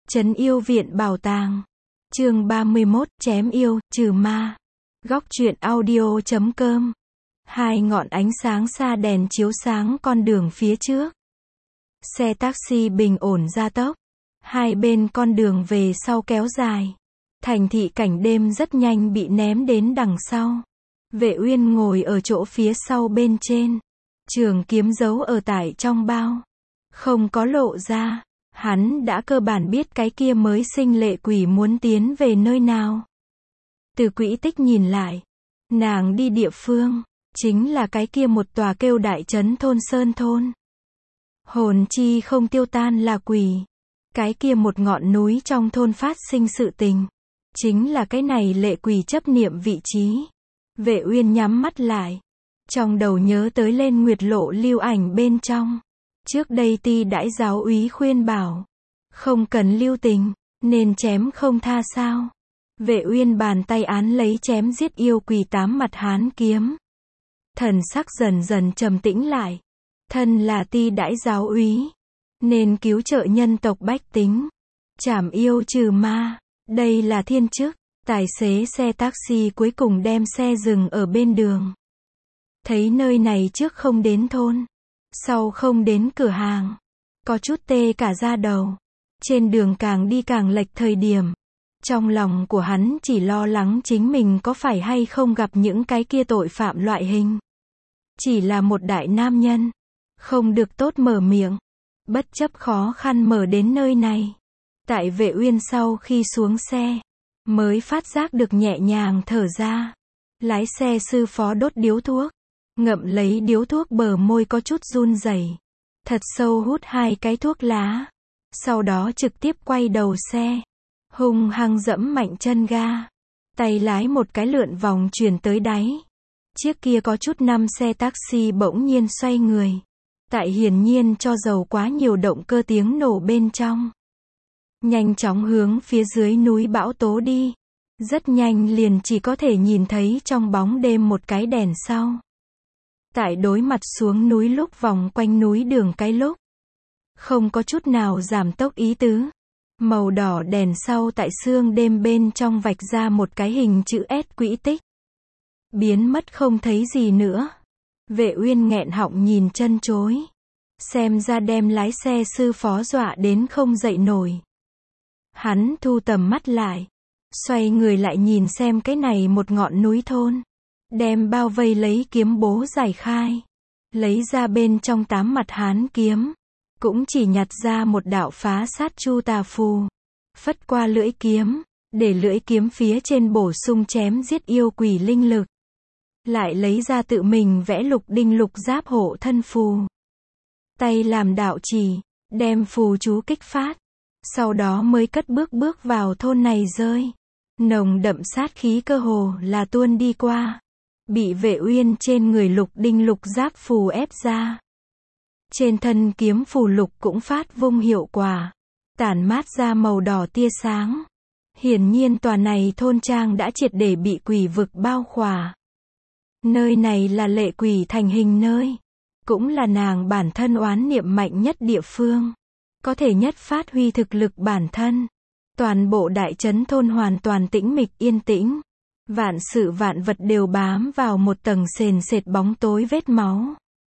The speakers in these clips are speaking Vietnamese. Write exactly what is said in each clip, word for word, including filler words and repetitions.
Trấn yêu viện bảo tàng. Chương ba mươi mốt, chém yêu, trừ ma. Góc truyện audio chấm com. Hai ngọn ánh sáng xa đèn chiếu sáng con đường phía trước. Xe taxi bình ổn gia tốc. Hai bên con đường về sau kéo dài. Thành thị cảnh đêm rất nhanh bị ném đến đằng sau. Vệ Uyên ngồi ở chỗ phía sau bên trên. Trường kiếm giấu ở tải trong bao. Không có lộ ra. Hắn đã cơ bản biết cái kia mới sinh lệ quỷ muốn tiến về nơi nào. Từ quỹ tích nhìn lại. Nàng đi địa phương. Chính là cái kia một tòa kêu đại trấn thôn sơn thôn. Hồn chi không tiêu tan là quỷ. Cái kia một ngọn núi trong thôn phát sinh sự tình. Chính là cái này lệ quỷ chấp niệm vị trí. Vệ Uyên nhắm mắt lại. Trong đầu nhớ tới lên Nguyệt Lộ lưu ảnh bên trong. Trước đây Ti Đãi giáo úy khuyên bảo. Không cần lưu tình, nên chém không tha sao. Vệ Uyên bàn tay án lấy chém giết yêu quỷ tám mặt hán kiếm. Thần sắc dần dần trầm tĩnh lại. Thân là Ti Đãi giáo úy. Nên cứu trợ nhân tộc bách tính. Trảm yêu trừ ma. Đây là thiên chức. Tài xế xe taxi cuối cùng đem xe dừng ở bên đường. Thấy nơi này trước không đến thôn. Sau không đến cửa hàng. Có chút tê cả da đầu. Trên đường càng đi càng lệch thời điểm. Trong lòng của hắn chỉ lo lắng chính mình có phải hay không gặp những cái kia tội phạm loại hình. Chỉ là một đại nam nhân. Không được tốt mở miệng. Bất chấp khó khăn mở đến nơi này. Tại Vệ Uyên sau khi xuống xe. Mới phát giác được nhẹ nhàng thở ra. Lái xe sư phó đốt điếu thuốc. Ngậm lấy điếu thuốc bờ môi có chút run rẩy. Thật sâu hút hai cái thuốc lá. Sau đó trực tiếp quay đầu xe. Hung hăng dẫm mạnh chân ga. Tay lái một cái lượn vòng chuyển tới đáy. Chiếc kia có chút năm xe taxi bỗng nhiên xoay người. Tại hiển nhiên cho dầu quá nhiều động cơ tiếng nổ bên trong. Nhanh chóng hướng phía dưới núi Bão Tố đi. Rất nhanh liền chỉ có thể nhìn thấy trong bóng đêm một cái đèn sau. Tại đối mặt xuống núi lúc vòng quanh núi đường cái lúc. Không có chút nào giảm tốc ý tứ. Màu đỏ đèn sau tại sương đêm bên trong vạch ra một cái hình chữ S quỹ tích. Biến mất không thấy gì nữa. Vệ Uyên nghẹn họng nhìn chân chối. Xem ra đem lái xe sư phó dọa đến không dậy nổi. Hắn thu tầm mắt lại. Xoay người lại nhìn xem cái này một ngọn núi thôn. Đem bao vây lấy kiếm bố giải khai. Lấy ra bên trong tám mặt hán kiếm. Cũng chỉ nhặt ra một đạo phá sát chu tà phù. Phất qua lưỡi kiếm. Để lưỡi kiếm phía trên bổ sung chém giết yêu quỷ linh lực. Lại lấy ra tự mình vẽ lục đinh lục giáp hộ thân phù. Tay làm đạo chỉ. Đem phù chú kích phát. Sau đó mới cất bước bước vào thôn này rơi. Nồng đậm sát khí cơ hồ là tuôn đi qua. Bị Vệ Uyên trên người lục đinh lục giáp phù ép ra. Trên thân kiếm phù lục cũng phát vung hiệu quả. Tản mát ra màu đỏ tia sáng. Hiển nhiên tòa này thôn trang đã triệt để bị quỷ vực bao khỏa. Nơi này là lệ quỷ thành hình nơi. Cũng là nàng bản thân oán niệm mạnh nhất địa phương. Có thể nhất phát huy thực lực bản thân. Toàn bộ đại trấn thôn hoàn toàn tĩnh mịch yên tĩnh. Vạn sự vạn vật đều bám vào một tầng sền sệt bóng tối vết máu.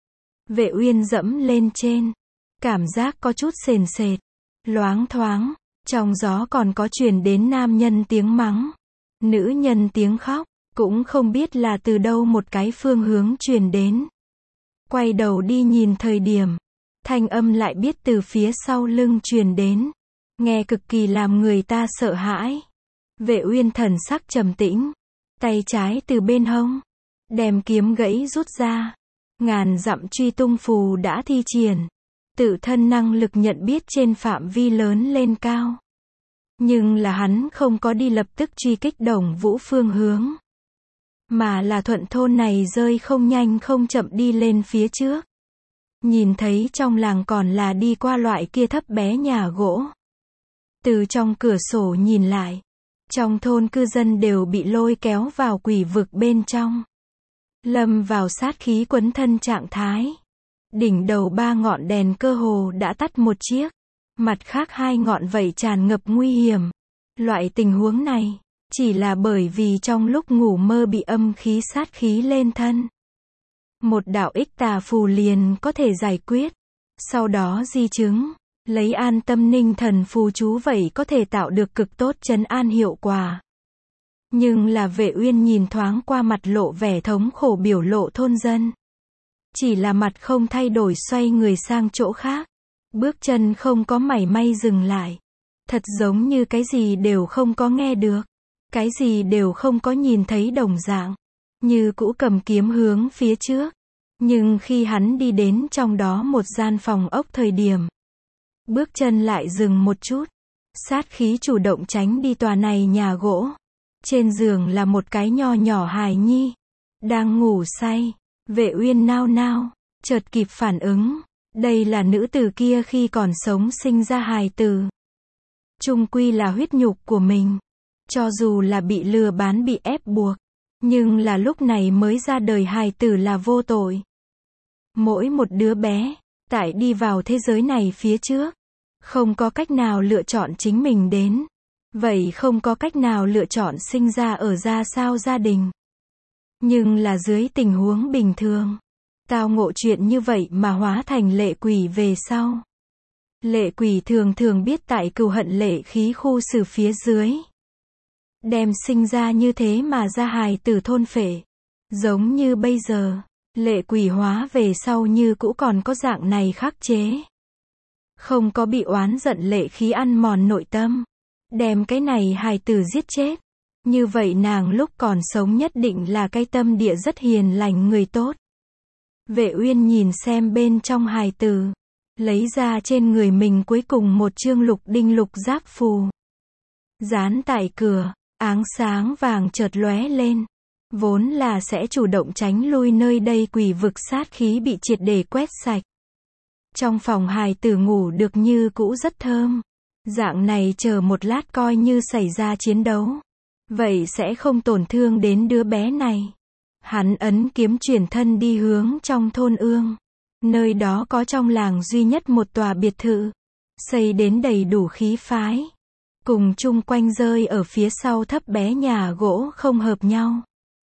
Vệ Uyên dẫm lên trên. Cảm giác có chút sền sệt. Loáng thoáng. Trong gió còn có truyền đến nam nhân tiếng mắng. Nữ nhân tiếng khóc. Cũng không biết là từ đâu một cái phương hướng truyền đến. Quay đầu đi nhìn thời điểm. Thanh âm lại biết từ phía sau lưng truyền đến. Nghe cực kỳ làm người ta sợ hãi. Vệ Uyên thần sắc trầm tĩnh. Tay trái từ bên hông. Đem kiếm gãy rút ra. Ngàn dặm truy tung phù đã thi triển. Tự thân năng lực nhận biết trên phạm vi lớn lên cao. Nhưng là hắn không có đi lập tức truy kích Đồng Vũ phương hướng. Mà là thuận thôn này rơi không nhanh không chậm đi lên phía trước. Nhìn thấy trong làng còn là đi qua loại kia thấp bé nhà gỗ. Từ trong cửa sổ nhìn lại. Trong thôn cư dân đều bị lôi kéo vào quỷ vực bên trong. Lâm vào sát khí quấn thân trạng thái. Đỉnh đầu ba ngọn đèn cơ hồ đã tắt một chiếc. Mặt khác hai ngọn vậy tràn ngập nguy hiểm. Loại tình huống này, chỉ là bởi vì trong lúc ngủ mơ bị âm khí sát khí lên thân. Một đạo ích tà phù liền có thể giải quyết. Sau đó di chứng, lấy an tâm ninh thần phù chú vậy có thể tạo được cực tốt trấn an hiệu quả. Nhưng là Vệ Uyên nhìn thoáng qua mặt lộ vẻ thống khổ biểu lộ thôn dân. Chỉ là mặt không thay đổi xoay người sang chỗ khác. Bước chân không có mảy may dừng lại. Thật giống như cái gì đều không có nghe được. Cái gì đều không có nhìn thấy đồng dạng. Như cũ cầm kiếm hướng phía trước. Nhưng khi hắn đi đến trong đó một gian phòng ốc thời điểm. Bước chân lại dừng một chút. Sát khí chủ động tránh đi tòa này nhà gỗ. Trên giường là một cái nho nhỏ hài nhi. Đang ngủ say. Vệ Uyên nao nao. Chợt kịp phản ứng. Đây là nữ tử kia khi còn sống sinh ra hài tử. Chung quy là huyết nhục của mình. Cho dù là bị lừa bán bị ép buộc. Nhưng là lúc này mới ra đời hài tử là vô tội. Mỗi một đứa bé, tại đi vào thế giới này phía trước. Không có cách nào lựa chọn chính mình đến. Vậy không có cách nào lựa chọn sinh ra ở ra sao gia đình. Nhưng là dưới tình huống bình thường. Tao ngộ chuyện như vậy mà hóa thành lệ quỷ về sau. Lệ quỷ thường thường biết tại cừu hận lệ khí khu xử phía dưới. Đem sinh ra như thế mà ra hài tử thôn phệ. Giống như bây giờ, lệ quỷ hóa về sau như cũ còn có dạng này khắc chế. Không có bị oán giận lệ khí ăn mòn nội tâm. Đem cái này hài tử giết chết. Như vậy nàng lúc còn sống nhất định là cái tâm địa rất hiền lành người tốt. Vệ Uyên nhìn xem bên trong hài tử. Lấy ra trên người mình cuối cùng một chương lục đinh lục giáp phù. Dán tại cửa, áng sáng vàng chợt lóe lên. Vốn là sẽ chủ động tránh lui nơi đây quỷ vực sát khí bị triệt để quét sạch. Trong phòng hài tử ngủ được như cũ rất thơm. Dạng này chờ một lát coi như xảy ra chiến đấu. Vậy sẽ không tổn thương đến đứa bé này. Hắn ấn kiếm chuyển thân đi hướng trong thôn Ương. Nơi đó có trong làng duy nhất một tòa biệt thự. Xây đến đầy đủ khí phái. Cùng chung quanh rơi ở phía sau thấp bé nhà gỗ không hợp nhau.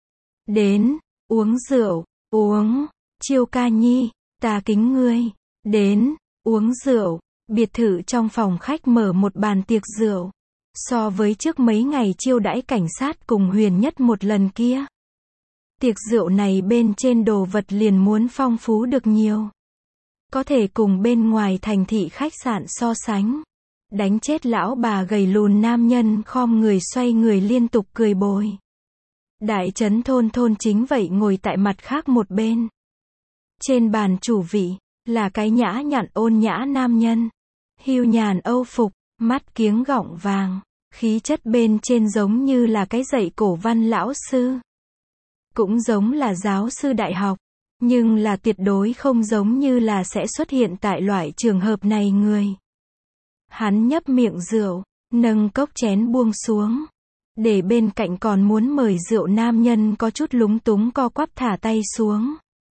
Đến, uống rượu, uống, Chiêu ca nhi, ta kính ngươi. Đến, uống rượu. Biệt thự trong phòng khách mở một bàn tiệc rượu. So với trước mấy ngày chiêu đãi cảnh sát cùng Huyền Nhất một lần kia. Tiệc rượu này bên trên đồ vật liền muốn phong phú được nhiều. Có thể cùng bên ngoài thành thị khách sạn so sánh. Đánh chết lão bà gầy lùn nam nhân khom người xoay người liên tục cười bồi. Đại trấn thôn thôn chính vậy ngồi tại mặt khác một bên. Trên bàn chủ vị, là cái nhã nhặn ôn nhã nam nhân. Hưu nhàn âu phục, mắt kiếng gọng vàng. Khí chất bên trên giống như là cái dạy cổ văn lão sư. Cũng giống là giáo sư đại học. Nhưng là tuyệt đối không giống như là sẽ xuất hiện tại loại trường hợp này người. Hắn nhấp miệng rượu, nâng cốc chén buông xuống. Để bên cạnh còn muốn mời rượu nam nhân có chút lúng túng co quắp thả tay xuống.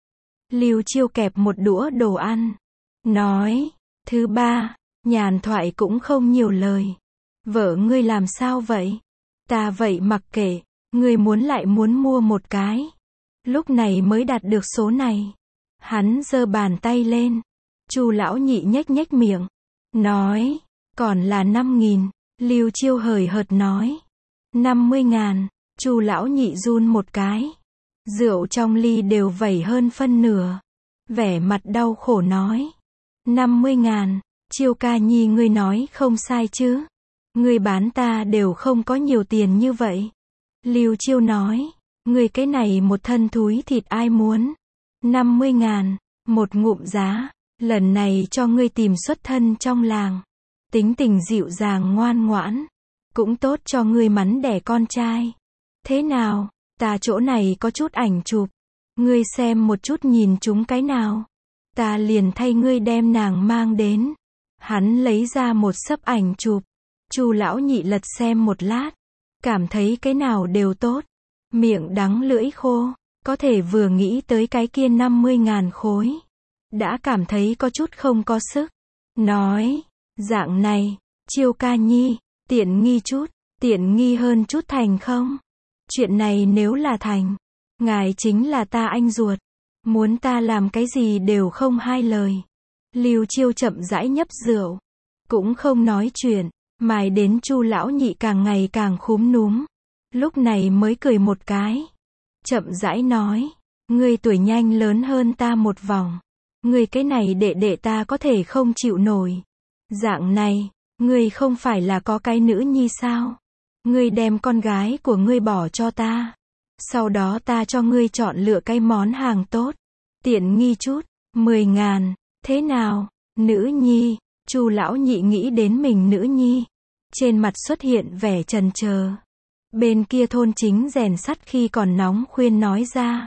Lưu Chiêu kẹp một đũa đồ ăn. Nói, thứ ba, nhàn thoại cũng không nhiều lời. Vợ ngươi làm sao vậy? Ta vậy mặc kệ, ngươi muốn lại muốn mua một cái. Lúc này mới đạt được số này. Hắn giơ bàn tay lên. Chu lão nhị nhếch nhếch miệng. Nói, còn là năm nghìn. Lưu Chiêu hời hợt nói. năm mươi ngàn. Chu lão nhị run một cái. Rượu trong ly đều vẩy hơn phân nửa. Vẻ mặt đau khổ nói. năm mươi ngàn. Chiêu ca nhi ngươi nói không sai chứ. Ngươi bán ta đều không có nhiều tiền như vậy. Lưu Chiêu nói. Ngươi cái này một thân thúi thịt ai muốn. năm mươi ngàn. Một ngụm giá. Lần này cho ngươi tìm xuất thân trong làng. Tính tình dịu dàng ngoan ngoãn. Cũng tốt cho ngươi mắn đẻ con trai. Thế nào, ta chỗ này có chút ảnh chụp. Ngươi xem một chút nhìn chúng cái nào. Ta liền thay ngươi đem nàng mang đến. Hắn lấy ra một xấp ảnh chụp. Chu lão nhị lật xem một lát. Cảm thấy cái nào đều tốt. Miệng đắng lưỡi khô. Có thể vừa nghĩ tới cái kia năm mươi ngàn khối. Đã cảm thấy có chút không có sức. Nói, Dạng này, Chiêu ca nhi, tiện nghi chút, tiện nghi hơn chút thành không? Chuyện này nếu là thành, ngài chính là ta anh ruột. Muốn ta làm cái gì đều không hai lời. Lưu Chiêu chậm rãi nhấp rượu, cũng không nói chuyện, mãi đến Chu lão nhị càng ngày càng khúm núm. Lúc này mới cười một cái. Chậm rãi nói, ngươi tuổi nhanh lớn hơn ta một vòng. Ngươi cái này đệ đệ ta có thể không chịu nổi. Dạng này, ngươi không phải là có cái nữ nhi sao? Ngươi đem con gái của ngươi bỏ cho ta. Sau đó ta cho ngươi chọn lựa cái món hàng tốt. Tiện nghi chút, mười ngàn, thế nào? Nữ nhi, Chu lão nhị nghĩ đến mình nữ nhi. Trên mặt xuất hiện vẻ chần chờ. Bên kia thôn chính rèn sắt khi còn nóng khuyên nói ra.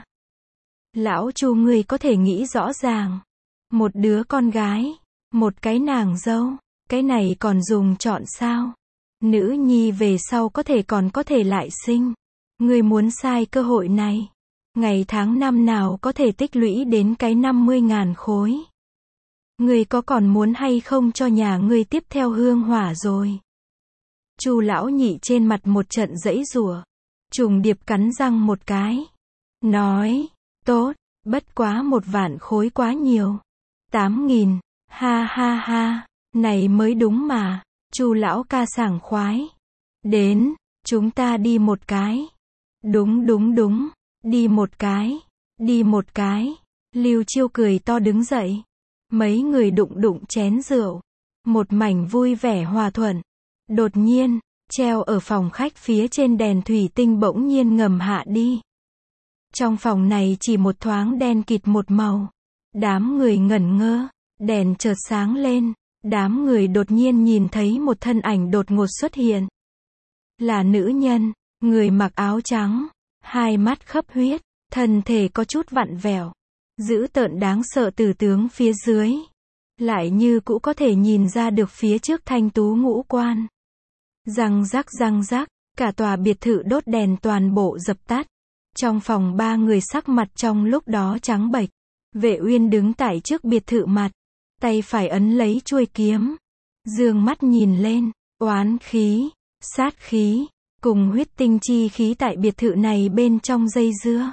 Lão Chu ngươi có thể nghĩ rõ ràng. Một đứa con gái, một cái nàng dâu, cái này còn dùng chọn sao? Nữ nhi về sau có thể còn có thể lại sinh. Ngươi muốn sai cơ hội này. Ngày tháng năm nào có thể tích lũy đến cái năm mươi ngàn khối. Ngươi có còn muốn hay không cho nhà ngươi tiếp theo hương hỏa rồi? Chu lão nhị trên mặt một trận giãy giụa, trùng điệp cắn răng một cái. Nói, tốt, bất quá một vạn khối quá nhiều. Tám nghìn, ha ha ha, này mới đúng mà. Chu lão ca sảng khoái. Đến, chúng ta đi một cái. Đúng đúng đúng, đi một cái, đi một cái. Lưu Chiêu cười to đứng dậy. Mấy người đụng đụng chén rượu. Một mảnh vui vẻ hòa thuận. Đột nhiên, treo ở phòng khách phía trên đèn thủy tinh bỗng nhiên ngầm hạ đi. Trong phòng này chỉ một thoáng đen kịt một màu. Đám người ngẩn ngơ, đèn chợt sáng lên. Đám người đột nhiên nhìn thấy một thân ảnh đột ngột xuất hiện. Là nữ nhân, người mặc áo trắng, hai mắt khấp huyết, thân thể có chút vặn vẹo, dữ tợn đáng sợ từ tướng phía dưới. Lại như cũ có thể nhìn ra được phía trước thanh tú ngũ quan. Răng rắc răng rắc, cả tòa biệt thự đốt đèn toàn bộ dập tắt. Trong phòng ba người sắc mặt trong lúc đó trắng bệch. Vệ Uyên đứng tại trước biệt thự mặt, tay phải ấn lấy chuôi kiếm, dương mắt nhìn lên, oán khí, sát khí, cùng huyết tinh chi khí tại biệt thự này bên trong dây dưa.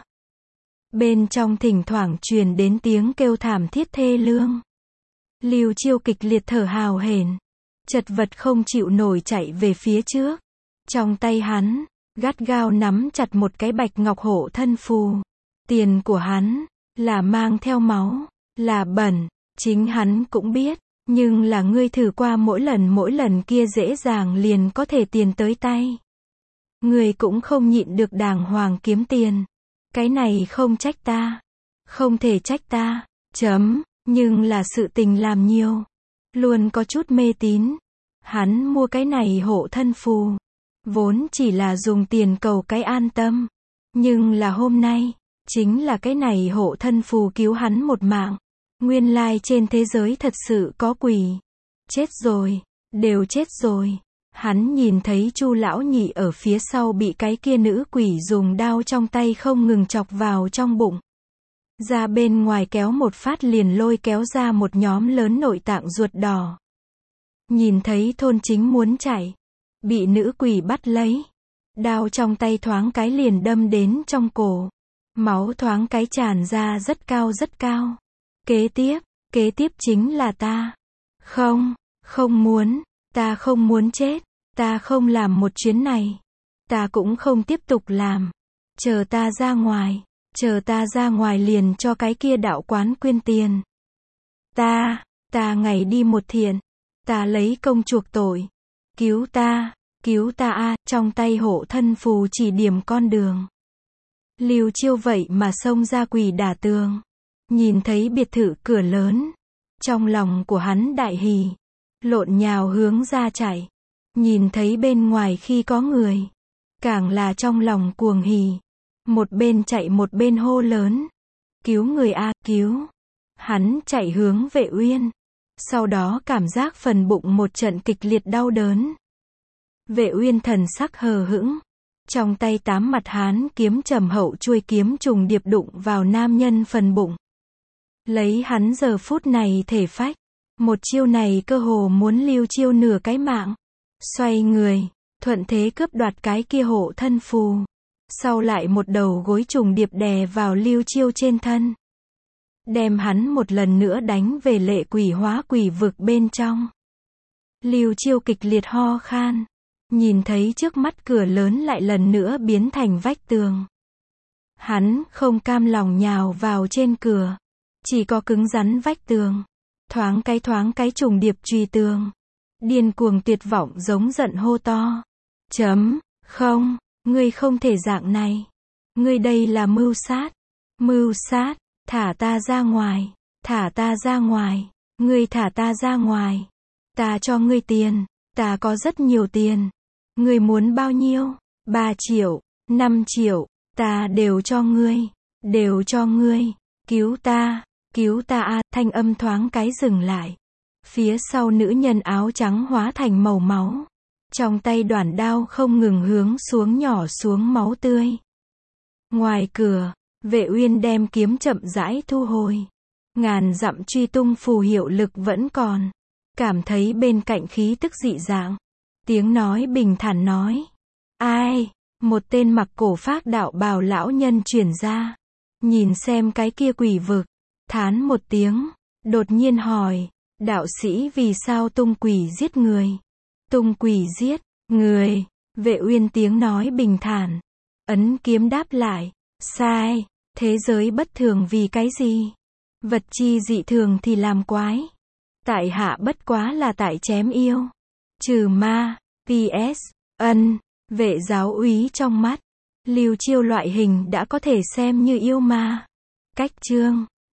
Bên trong thỉnh thoảng truyền đến tiếng kêu thảm thiết thê lương. Lưu Chiêu kịch liệt thở hào hển, chật vật không chịu nổi chạy về phía trước. Trong tay hắn, gắt gao nắm chặt một cái bạch ngọc hộ thân phù. Tiền của hắn, là mang theo máu, là bẩn, chính hắn cũng biết, nhưng là ngươi thử qua mỗi lần mỗi lần kia dễ dàng liền có thể tiền tới tay. Ngươi cũng không nhịn được đàng hoàng kiếm tiền. Cái này không trách ta. Không thể trách ta. Chấm. Nhưng là sự tình làm nhiều. Luôn có chút mê tín. Hắn mua cái này hộ thân phù. Vốn chỉ là dùng tiền cầu cái an tâm. Nhưng là hôm nay, chính là cái này hộ thân phù cứu hắn một mạng. Nguyên lai trên thế giới thật sự có quỷ. Chết rồi. Đều chết rồi. Hắn nhìn thấy Chu lão nhị ở phía sau bị cái kia nữ quỷ dùng đao trong tay không ngừng chọc vào trong bụng. Ra bên ngoài kéo một phát liền lôi kéo ra một nhóm lớn nội tạng ruột đỏ. Nhìn thấy thôn chính muốn chạy. Bị nữ quỷ bắt lấy. Đao trong tay thoáng cái liền đâm đến trong cổ. Máu thoáng cái tràn ra rất cao rất cao. Kế tiếp, kế tiếp chính là ta. Không, không muốn. Ta không muốn chết, ta không làm một chuyến này. Ta cũng không tiếp tục làm. Chờ ta ra ngoài, chờ ta ra ngoài liền cho cái kia đạo quán quyên tiền. Ta, ta ngày đi một thiện. Ta lấy công chuộc tội. Cứu ta, cứu ta a, trong tay hộ thân phù chỉ điểm con đường. Lưu Chiêu vậy mà xông ra quỳ đả tường. Nhìn thấy biệt thự cửa lớn. Trong lòng của hắn đại hỉ. Lộn nhào hướng ra chạy. Nhìn thấy bên ngoài khi có người. Càng là trong lòng cuồng hỉ. Một bên chạy một bên hô lớn. Cứu người a, cứu. Hắn chạy hướng Vệ Uyên. Sau đó cảm giác phần bụng một trận kịch liệt đau đớn. Vệ Uyên thần sắc hờ hững. Trong tay tám mặt hán kiếm trầm hậu chuôi kiếm trùng điệp đụng vào nam nhân phần bụng. Lấy hắn giờ phút này thể phách. Một chiêu này cơ hồ muốn Lưu Chiêu nửa cái mạng. Xoay người, thuận thế cướp đoạt cái kia hộ thân phù. Sau lại một đầu gối trùng điệp đè vào Lưu Chiêu trên thân. Đem hắn một lần nữa đánh về lệ quỷ hóa quỷ vực bên trong. Lưu Chiêu kịch liệt ho khan. Nhìn thấy trước mắt cửa lớn lại lần nữa biến thành vách tường. Hắn không cam lòng nhào vào trên cửa. Chỉ có cứng rắn vách tường. Thoáng cái thoáng cái trùng điệp truy tường. Điên cuồng tuyệt vọng giống giận hô to. Chấm, không, ngươi không thể dạng này. Ngươi đây là mưu sát. Mưu sát, thả ta ra ngoài. Thả ta ra ngoài. Ngươi thả ta ra ngoài. Ta cho ngươi tiền. Ta có rất nhiều tiền. Ngươi muốn bao nhiêu? Ba triệu, năm triệu. Ta đều cho ngươi. Đều cho ngươi. Cứu ta. Cứu ta a, thanh âm thoáng cái dừng lại. Phía sau nữ nhân áo trắng hóa thành màu máu. Trong tay đoản đao không ngừng hướng xuống nhỏ xuống máu tươi. Ngoài cửa, Vệ Uyên đem kiếm chậm rãi thu hồi. Ngàn dặm truy tung phù hiệu lực vẫn còn. Cảm thấy bên cạnh khí tức dị dạng. Tiếng nói bình thản nói. Ai? Một tên mặc cổ phác đạo bào lão nhân truyền ra. Nhìn xem cái kia quỷ vực. Thán một tiếng. Đột nhiên hỏi. Đạo sĩ vì sao tung quỷ giết người? Tung quỷ giết người. Vệ Uyên tiếng nói bình thản. Ấn kiếm đáp lại. Sai. Thế giới bất thường vì cái gì? Vật chi dị thường thì làm quái. Tại hạ bất quá là tại chém yêu. Trừ ma. pê ét. Ân. Vệ giáo úy trong mắt. Lưu Chiêu loại hình đã có thể xem như yêu ma. Cách chương.